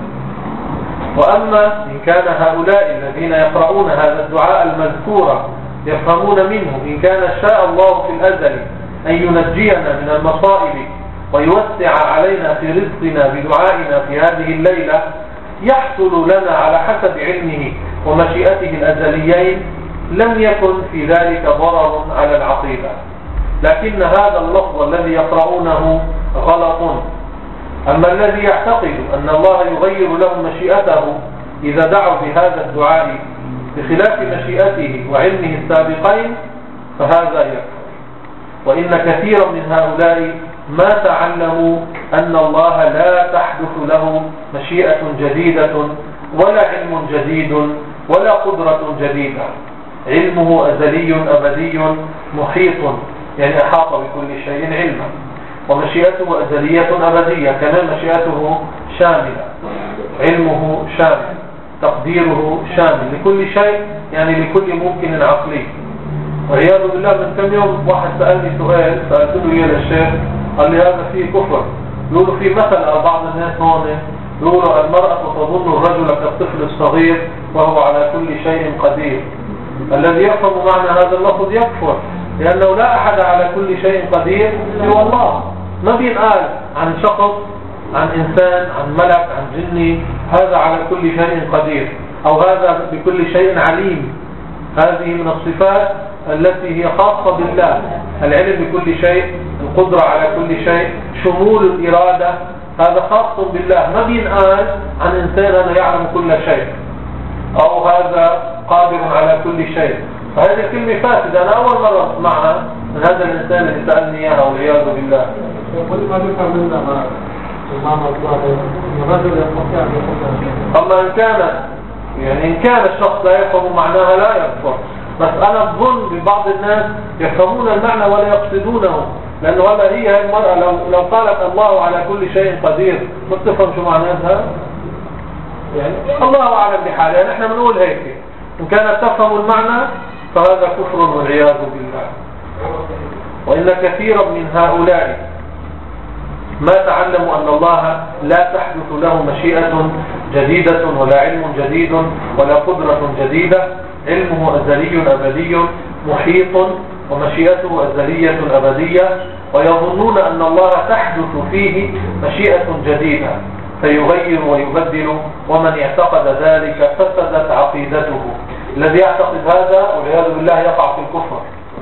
وأما إن كان هؤلاء الذين يقرؤون هذا الدعاء المذكور يفهمون منه إن كان شاء الله في الأزل أن ينجينا من المصائب ويوسع علينا في رزقنا بدعائنا في هذه الليلة، يحصل لنا على حسب علمه ومشيئته الأزليين، لم يكن في ذلك ضرر على العقيدة. لكن هذا اللفظ الذي يقرؤونه غلط. أما الذي يعتقد أن الله يغير لهم مشيئته إذا دعوا بهذا الدعاء بخلاف مشيئته وعلمه السابقين فهذا يكفر. وإن كثيرا من هؤلاء ما تعلموا أن الله لا تحدث له مشيئة جديدة ولا علم جديد ولا قدرة جديدة. علمه أزلي أبدي محيط، يعني أحاط بكل شيء علما، ومشيئته أزلية أبدية، كمان مشيئته شاملة، علمه شامل، تقديره شامل لكل شيء، يعني لكل ممكن عقلي. والعياذ بالله من كم يوم واحد سألني سؤال سألت له إياه للشيخ، قال لي هذا فيه كفر. يقولوا في مثل بعض الناس هون يقولوا المرأة تظن الرجل كالطفل الصغير وهو على كل شيء قدير. الذي يفهم معنى هذا اللفظ يكفر، لأنه لا أحد على كل شيء قدير سوى الله. ما بينقال عن شخص، عن إنسان، عن ملك، عن جني هذا على كل شيء قدير أو هذا بكل شيء عليم. هذه من الصفات التي هي خاصة بالله، العلم بكل شيء، القدرة على كل شيء، شمول الإرادة، هذا خاص بالله. ما بينقال عن إنسان أنا يعلم كل شيء أو هذا قادر على كل شيء. فهذه الكلمة فاسدة، أنا أول مرة أسمعها من هذا الإنسان اللي سألني إياها والعياذ بالله. أما إن كان يعني إن كان الشخص لا يفهم معناها لا يكفر، بس أنا أظن ببعض الناس يفهمون المعنى ولا يقصدونه، لأنه هذا هي المرأة لو لو قالت الله على كل شيء قدير ما تفهم شو معناها، يعني الله أعلم بحالها. يعني نحن بنقول هيك، إن كانت تفهم المعنى فهذا كفر والعياذ بالله. وإن كثيرا من هؤلاء ما تعلموا أن الله لا تحدث له مشيئة جديدة ولا علم جديد ولا قدرة جديدة، علمه أزلي أبدي محيط ومشيئته أزلية أبدية، ويظنون أن الله تحدث فيه مشيئة جديدة فيغير ويبدل، ومن اعتقد ذلك فسدت عقيدته. الذي يعتقد هذا والعياذ بالله يقع في الكفر.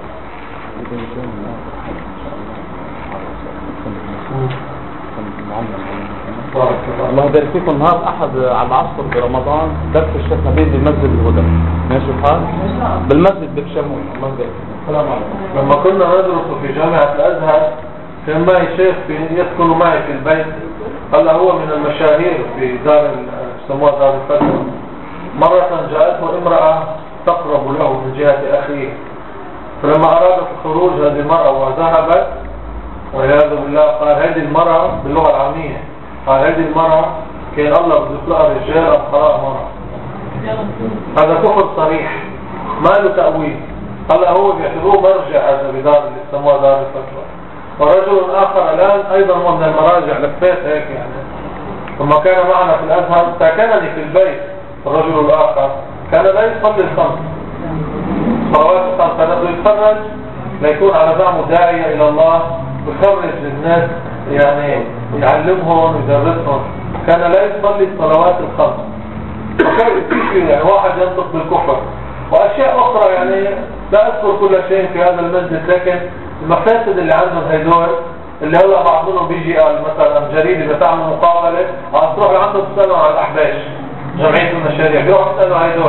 الله يبارك فيكم. النهار أحد على العصر برمضان درس الشيخ نبيل بمسجد الهدى، ماشي الحال بالمسجد بكشمون. الله يبارك فيكم. السلام عليكم. لما كنا ندرس في جامعة الأزهر كان معي شيخ يسكن معي في البيت، هلا هو من المشاهير في دار يسموها دار الفتوى. مرة جاءته امرأة تقرب له من جهة أخيه، فلما أراد الخروج هذه المرأة وذهبت والعياذ بالله قال هذه المرأة باللغة العامية قال هذه المرأة كان الله بده يخلقها رجال أم خلقها مرأة. هذا كفر صريح ما له تأويل. هلا هو بيعتبروه مرجع هذا بدار اللي يسموها دار الفتوى. ورجل آخر الآن أيضا هو من المراجع لفيت هيك يعني، ثم كان معنا في الأزهر ساكنني في البيت. الرجل الآخر كان لا يصلي الخمس صلوات الخمس، كان يتفرج ليكون على زعمه داعية إلى الله يخرج الناس يعني يعلمهم ويدرسهم، كان لا يصلي الصلوات الخمس. وكان في يعني واحد ينطق بالكفر واشياء اخرى، يعني لا اذكر كل شيء في هذا المسجد، لكن المفاسد اللي عندهم هيدول اللي هلا بعض منهم بيجي قال مثلا جريده بتعمل مقابله، تروح لعنده تسالوا عن الاحباش جمعيه المشاريع، بيروحوا يسالوا هيدول.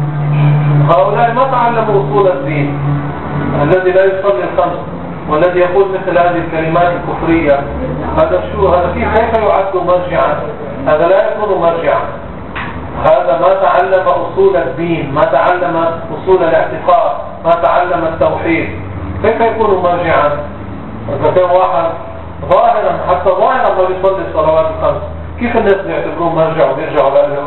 هؤلاء ما تعلموا اصول الدين. الذي لا يصلي الخمس والذي يقول مثل هذه الكلمات الكفريه، هذا شو هذا؟ في كيف يعد مرجعا؟ هذا لا يكون مرجعا. هذا ما تعلم اصول الدين، ما تعلم اصول الاعتقاد، ما تعلم التوحيد، كيف يكون مرجعا؟ إذا كان واحد ظاهرا حتى ظاهرا ما بيصلي الصلوات الخمس، كيف الناس بيعتبروه مرجع وبيرجعوا له؟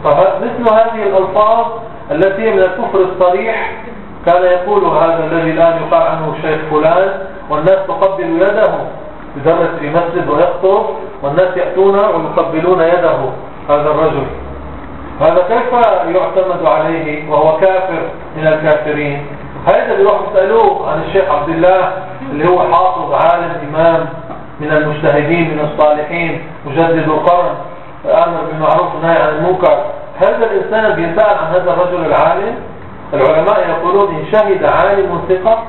فمثل هذه الألفاظ التي من الكفر الصريح كان يقول هذا الذي الآن يقال عنه الشيخ فلان، والناس تقبل يده، يدرس في مسجد ويخطب والناس يأتون ويقبلون يده هذا الرجل. هذا كيف يعتمد عليه وهو كافر من الكافرين؟ هذا بيروح يسألوه عن الشيخ عبد الله اللي هو حافظ عالم إمام من المجتهدين من الصالحين مجدد القرن آمر بالمعروف ونهي عن المنكر. هذا الإنسان بيسأل عن هذا الرجل العالم. العلماء يقولون إن شهد عالم ثقة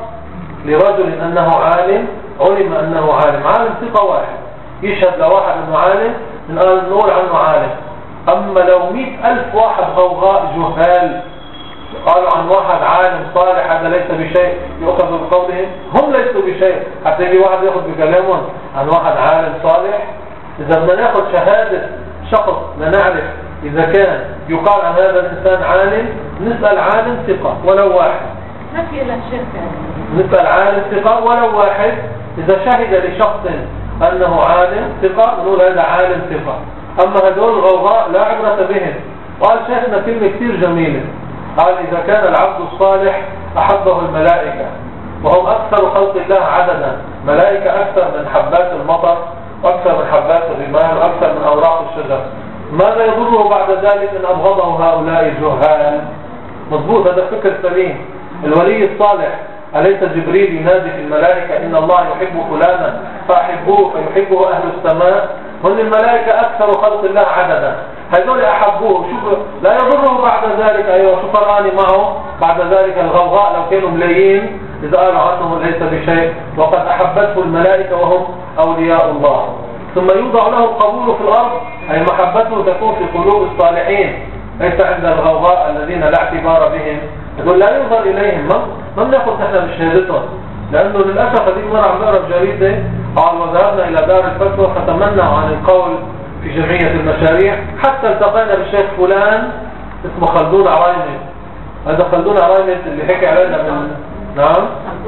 لرجل أنه عالم علم أنه عالم، عالم ثقة واحد يشهد لواحد أنه عالم نقول عنه عالم. أما لو مئة ألف واحد غوغاء جهال قالوا عن واحد عالم صالح هذا ليس بشيء يؤخذ بقولهم، هم ليسوا بشيء حتى يجي واحد يأخذ بكلامهم عن واحد عالم صالح. إذا بدنا ناخذ شهادة شخص لنعرف إذا كان يقال عن هذا الإنسان عالم، نسأل عالم ثقة ولو واحد، نفي إلى الشركة، نسأل عالم ثقة ولو واحد. إذا شهد لشخص أنه عالم ثقة نقول هذا عالم ثقة. أما هدول الغوغاء لا عبرة بهم. قال شيخنا كلمة كثير جميلة، قال إذا كان العبد الصالح أحبه الملائكة وهم أكثر خلق الله عددا، ملائكة أكثر من حبات المطر وأكثر من حبات الرمال وأكثر من أوراق الشجر، ماذا يضره بعد ذلك إن أبغضه هؤلاء الجهال؟ مضبوط، هذا فكر سليم. الولي الصالح أليس جبريل ينادي في الملائكة إن الله يحب فلانا فأحبوه فيحبه أهل السماء؟ هم الملائكة أكثر خلق الله عددا، هذول أحبوه. شوف لا يضره بعد ذلك أيها شو فرقاني معه بعد ذلك الغوغاء لو كانوا ملايين إذا قالوا عنه ليس بشيء، وقد أحبته الملائكة وهم أولياء الله. ثم يوضع له القبول في الأرض، أي محبته تكون في قلوب الصالحين ليس عند الغوغاء الذين لا اعتبار بهم. يقول لا ينظر إليهم، ما بناخذ نحن بشهادتهم، لأنه للأسف هذه مرة عم نقرأ بجريدة قال وذهبنا إلى دار الفتوى فتمنعوا عن القول في جمعية المشاريع حتى التقينا بالشيخ فلان اسمه خلدون عرايمة. هذا خلدون عرايمة اللي حكي علينا من نعم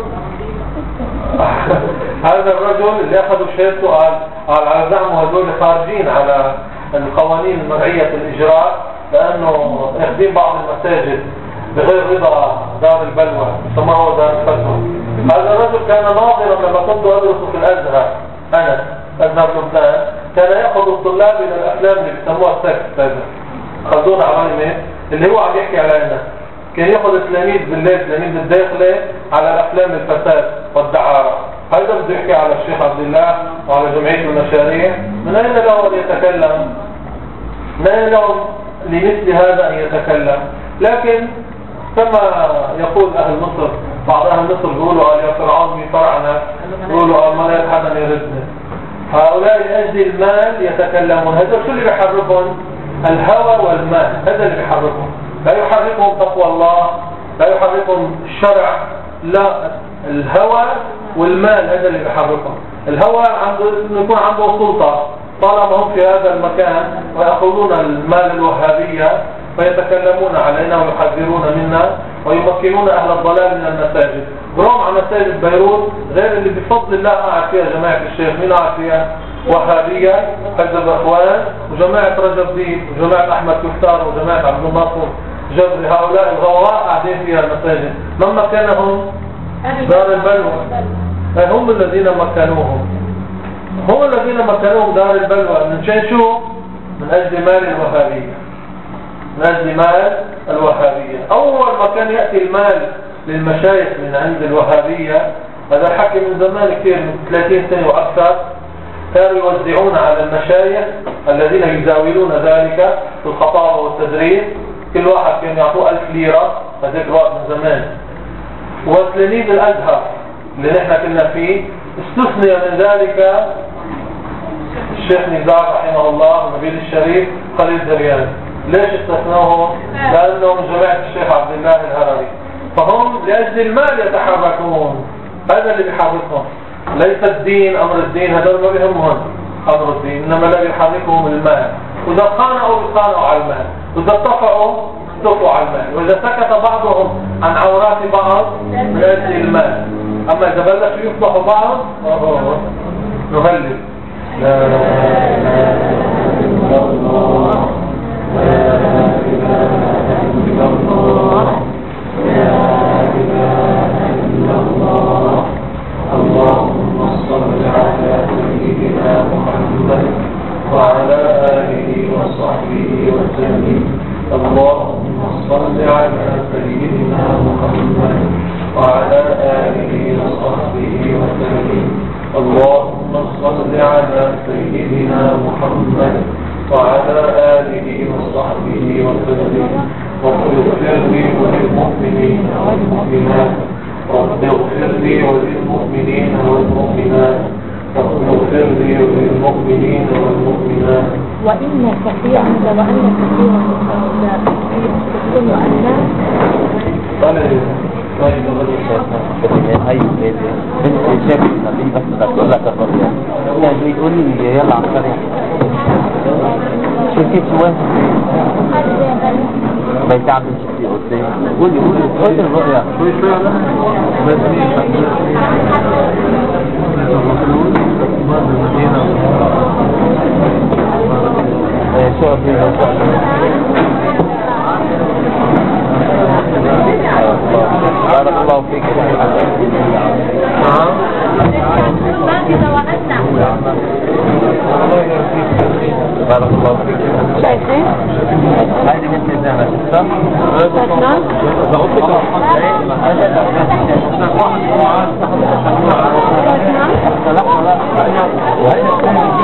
هذا الرجل اللي أخذوا شهادته قال قال على زعمه هذول خارجين على القوانين المرعية الإجراء لأنه يخدم بعض المساجد بغير رضا دار البلوى سماه دار الفتوى. هذا الرجل كان ناظرا لما كنت أدرس في الأزهر، أنا أزهر لبنان، كان يأخذ الطلاب إلى الأفلام اللي بيسموها السكس خلدون عرايمة اللي هو عم يحكي علينا، كان يأخذ تلاميذ بالليل تلاميذ الداخلة على الأفلام الفساد والدعارة. هذا بده يحكي على الشيخ عبد الله وعلى جمعية المشاريع. من أين له أن يتكلم؟ من أين له لمثل هذا أن يتكلم؟ لكن كما يقول أهل مصر، بعض أهل مصر يقولوا قال يا فرعون من فرعنا، يقولوا قال ما لا يتحدث يردنا. هؤلاء لأجل المال يتكلمون. هذا شو اللي بيحركهم؟ الهوى والمال، هذا اللي بيحركهم. لا يحركهم تقوى الله، لا يحركهم الشرع، لا الهوى والمال هذا اللي بيحركهم. الهوى عنده انه يكون عنده سلطة طالما هم في هذا المكان ويأخذون المال الوهابية فيتكلمون علينا ويحذرون منا ويمكنون أهل الضلال من المساجد. برغم عن مساجد بيروت غير اللي بفضل الله قاعد فيها جماعة الشيخ، مين قاعد فيها؟ وهابية حزب أخوان وجماعة رجب دين وجماعة أحمد كفتار وجماعة عبد الناصر جبري. هؤلاء الغوراء قاعدين فيها المساجد. من مكانهم؟ دار البلوى. هم الذين مكنوهم، هم الذين مكنوهم دار البلوى. من شيء شو؟ من أجل مال الوهابية، من أجل مال الوهابية. أول ما كان يأتي المال للمشايخ من عند الوهابية هذا الحكي من زمان كثير، من ثلاثين سنة وأكثر. كانوا يوزعون على المشايخ الذين يزاولون ذلك في الخطابة والتدريس، كل واحد كان يعطوه ألف ليرة هذاك الوقت من زمان. وتلاميذ الأزهر اللي نحن كنا فيه استثني من ذلك الشيخ نزار رحمه الله ونبيل الشريف خليل زريان. ليش استثنوهم؟ لأنهم من جماعة الشيخ عبد الله الهرري، فهم لأجل المال يتحركون. هذا اللي بيحركهم، ليس الدين. أمر الدين هذول ما بيهمهم أمر الدين، إنما الذي يحركهم المال. وإذا قانعوا بيقانعوا على المال، وإذا اتفقوا اتفقوا على المال، وإذا سكت بعضهم عن عورات بعض من أجل المال. أما إذا بلشوا يفضحوا بعض نهلل لا إله إلا الله، لا إله إلا الله، لا إله إلا الله. اللهم صل على سيدنا محمد وعلى آله وصحبه وسلم. اللهم صل على سيدنا محمد وعلى آله وصحبه وسلم. اللهم صل على سيدنا محمد وعلى آله وصحبه وسلم. رب اغفر لي وللمؤمنين والمؤمنات، رب اغفر لي وللمؤمنين والمؤمنات، رب اغفر لي وللمؤمنين والمؤمنات. وإن كثيرا وأن كثيرا يقول أن هاي بنت شاف النبي بس بتقول لك الرؤيا يعني بيقول لي يلا على الطريق شفتي شويه ما يتعب شفتي قدام قولي قولي قولي الرؤيا شوي شوي شو بارك الله فيك. بارك الله فيك. شايفين؟ هذه مثل الزمن صح؟ لا لا